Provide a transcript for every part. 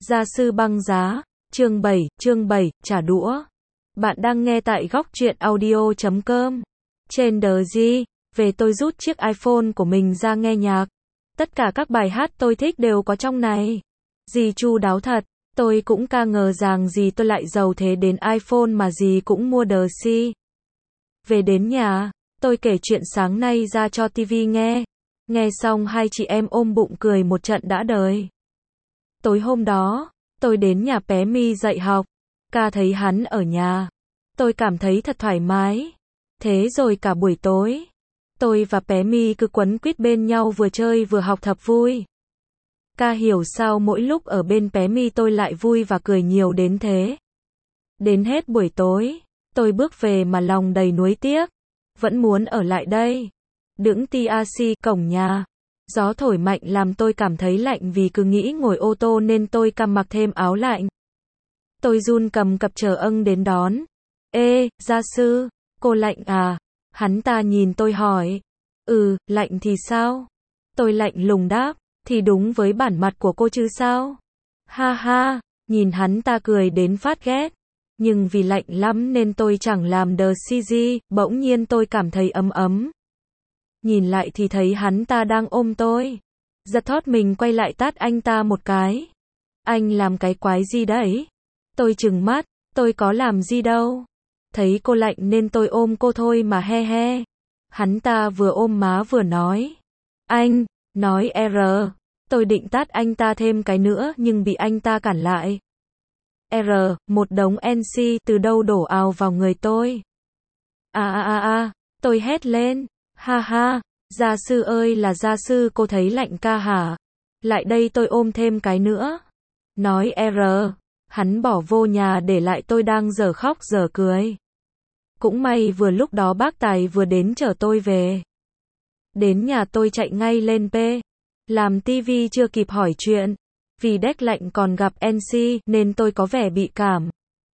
Gia sư băng giá, chương 7, trả đũa. Bạn đang nghe tại góc truyện audio.com. Trên The G, về tôi rút chiếc iPhone của mình ra nghe nhạc. Tất cả các bài hát tôi thích đều có trong này. Dì chu đáo thật, tôi cũng ca ngờ rằng dì tôi lại giàu thế đến iPhone mà dì cũng mua The C. Về đến nhà, tôi kể chuyện sáng nay ra cho TV nghe. Nghe xong hai chị em ôm bụng cười một trận đã đời. Tối hôm đó, tôi đến nhà bé Mi dạy học. Ca thấy hắn ở nhà. Tôi cảm thấy thật thoải mái. Thế rồi cả buổi tối, tôi và bé Mi cứ quấn quýt bên nhau vừa chơi vừa học thật vui. Ca hiểu sao mỗi lúc ở bên bé Mi tôi lại vui và cười nhiều đến thế. Đến hết buổi tối, tôi bước về mà lòng đầy nuối tiếc. Vẫn muốn ở lại đây. Đứng TRC cổng nhà. Gió thổi mạnh làm tôi cảm thấy lạnh vì cứ nghĩ ngồi ô tô nên tôi căm mặc thêm áo lạnh. Tôi run cầm cập chờ ân đến đón. Ê, gia sư, cô lạnh à? Hắn ta nhìn tôi hỏi. Lạnh thì sao? Tôi lạnh lùng đáp, thì đúng với bản mặt của cô chứ sao? Ha ha, nhìn hắn ta cười đến phát ghét. Nhưng vì lạnh lắm nên tôi chẳng làm The CG, bỗng nhiên tôi cảm thấy ấm ấm. Nhìn lại thì thấy hắn ta đang ôm tôi. Giật thót mình quay lại tát anh ta một cái. Anh làm cái quái gì đấy? Tôi trừng mắt, tôi có làm gì đâu. Thấy cô lạnh nên tôi ôm cô thôi mà he he. Hắn ta vừa ôm má vừa nói. Anh, nói R. Tôi định tát anh ta thêm cái nữa nhưng bị anh ta cản lại. R, một đống NC từ đâu đổ ào vào người tôi. Tôi hét lên. Ha ha, gia sư ơi là gia sư cô thấy lạnh ca hả? Lại đây tôi ôm thêm cái nữa. Nói R, hắn bỏ vô nhà để lại tôi đang dở khóc dở cười. Cũng may vừa lúc đó bác Tài vừa đến chở tôi về. Đến nhà tôi chạy ngay lên P. Làm TV chưa kịp hỏi chuyện. Vì đếch lạnh còn gặp NC nên tôi có vẻ bị cảm.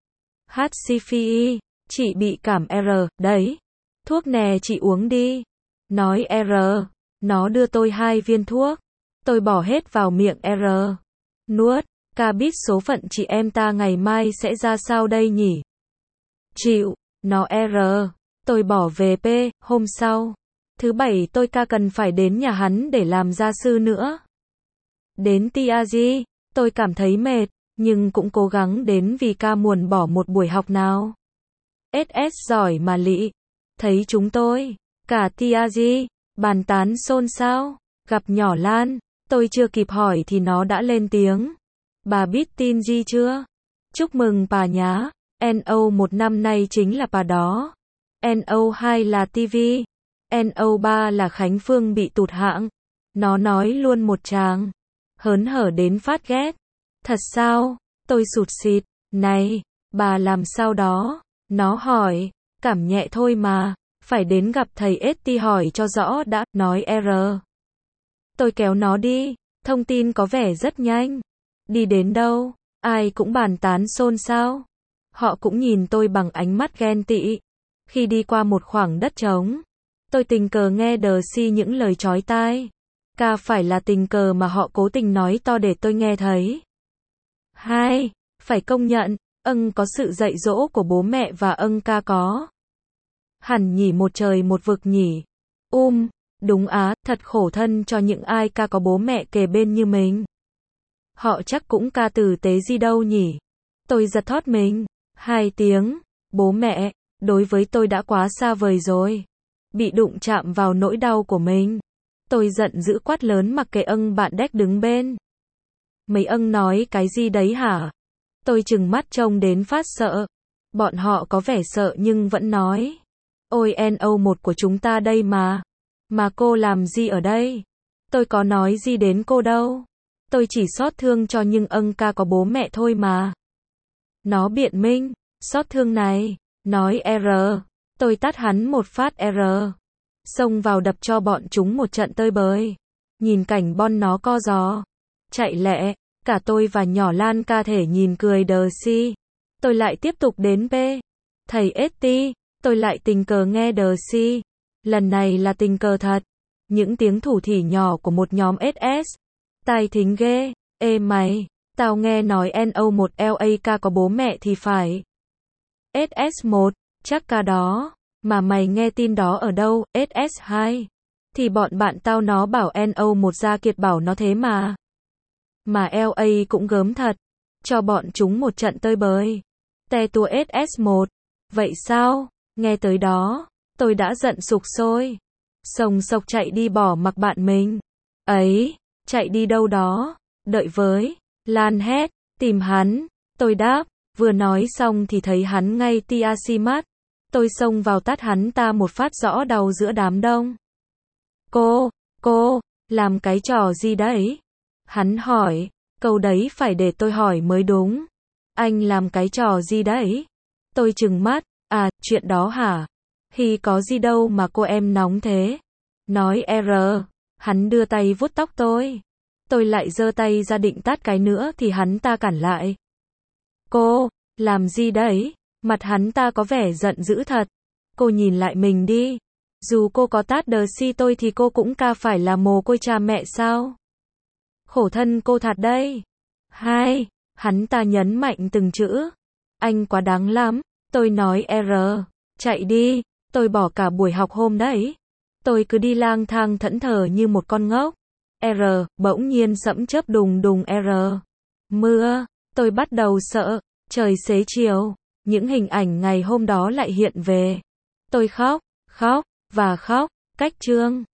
HCFI, chị bị cảm R, đấy. Thuốc nè chị uống đi. Nói R, nó đưa tôi 2 viên thuốc. Tôi bỏ hết vào miệng R. Nuốt, ca biết số phận chị em ta ngày mai sẽ ra sao đây nhỉ? Chịu, nó R. Tôi bỏ về P, hôm sau. Thứ Bảy tôi ca cần phải đến nhà hắn để làm gia sư nữa. Đến TRG, tôi cảm thấy mệt, nhưng cũng cố gắng đến vì ca muốn bỏ một buổi học nào. SS giỏi mà lị. Thấy chúng tôi, cả TRG, bàn tán xôn xao, gặp nhỏ Lan, tôi chưa kịp hỏi thì nó đã lên tiếng. Bà biết tin gì chưa? Chúc mừng bà nhá, NO1 năm nay chính là bà đó. NO2 là TV. NO3 là Khánh Phương bị tụt hạng. Nó nói luôn một tràng. Hớn hở đến phát ghét. Thật sao? Tôi sụt sịt. Này, bà làm sao đó? Nó hỏi. Cảm nhẹ thôi mà. Phải đến gặp thầy ST hỏi cho rõ đã. Nói R. Tôi kéo nó đi. Thông tin có vẻ rất nhanh. Đi đến đâu? Ai cũng bàn tán xôn xao. Họ cũng nhìn tôi bằng ánh mắt ghen tị. Khi đi qua một khoảng đất trống, tôi tình cờ nghe The C những lời chói tai. Ca phải là tình cờ mà họ cố tình nói to để tôi nghe thấy. Phải công nhận, ân có sự dạy dỗ của bố mẹ và ân ca có. Hẳn nhỉ một trời một vực nhỉ. Đúng á, thật khổ thân cho những ai ca có bố mẹ kề bên như mình. Họ chắc cũng ca tử tế gì đâu nhỉ. Tôi giật thót mình. 2 tiếng, bố mẹ, đối với tôi đã quá xa vời rồi. Bị đụng chạm vào nỗi đau của mình. Tôi giận dữ quát lớn mặc kệ ân bạn đếch đứng bên. Mấy ân nói cái gì đấy hả? Tôi trừng mắt trông đến phát sợ. Bọn họ có vẻ sợ nhưng vẫn nói. Ôi NO1 của chúng ta đây mà. Mà cô làm gì ở đây? Tôi có nói gì đến cô đâu. Tôi chỉ xót thương cho nhưng ân ca có bố mẹ thôi mà. Nó biện minh. Xót thương này. Nói R. Tôi tát hắn một phát R. Xông vào đập cho bọn chúng một trận tơi bời. Nhìn cảnh bon nó co giò. Chạy lẹ. Cả tôi và nhỏ Lan ca thể nhìn cười The C. Tôi lại tiếp tục đến P. Thầy ST. Tôi lại tình cờ nghe The C. Lần này là tình cờ thật. Những tiếng thủ thỉ nhỏ của một nhóm SS. Tai thính ghê. Ê mày. Tao nghe nói NO1 LAK có bố mẹ thì phải. SS1, chắc ca đó. Mà mày nghe tin đó ở đâu? SS2. Thì bọn bạn tao nó bảo NO1 Gia Kiệt bảo nó thế mà. Mà LA cũng gớm thật. Cho bọn chúng một trận tơi bời. Te tua SS1. Vậy sao? Nghe tới đó, tôi đã giận sục sôi. Sồng sộc chạy đi bỏ mặc bạn mình. Ấy, chạy đi đâu đó? Đợi với. Lan hét, tìm hắn. Tôi đáp, vừa nói xong thì thấy hắn ngay tia xi mắt. Tôi xông vào tát hắn ta một phát rõ đầu giữa đám đông. Cô, làm cái trò gì đấy? Hắn hỏi, câu đấy phải để tôi hỏi mới đúng. Anh làm cái trò gì đấy? Tôi trừng mắt, chuyện đó hả? Thì có gì đâu mà cô em nóng thế. Nói hắn đưa tay vuốt tóc tôi. Tôi lại giơ tay ra định tát cái nữa thì hắn ta cản lại. Cô, làm gì đấy? Mặt hắn ta có vẻ giận dữ thật. Cô nhìn lại mình đi. Dù cô có tát đờ si tôi thì cô cũng ca phải là mồ côi cha mẹ sao? Khổ thân cô thật đây. Hắn ta nhấn mạnh từng chữ. Anh quá đáng lắm. Tôi nói chạy đi. Tôi bỏ cả buổi học hôm đấy. Tôi cứ đi lang thang thẫn thờ như một con ngốc. Bỗng nhiên sẫm chớp đùng đùng mưa. Tôi bắt đầu sợ. Trời xế chiều. Những hình ảnh ngày hôm đó lại hiện về. Tôi khóc, và khóc, cách chương.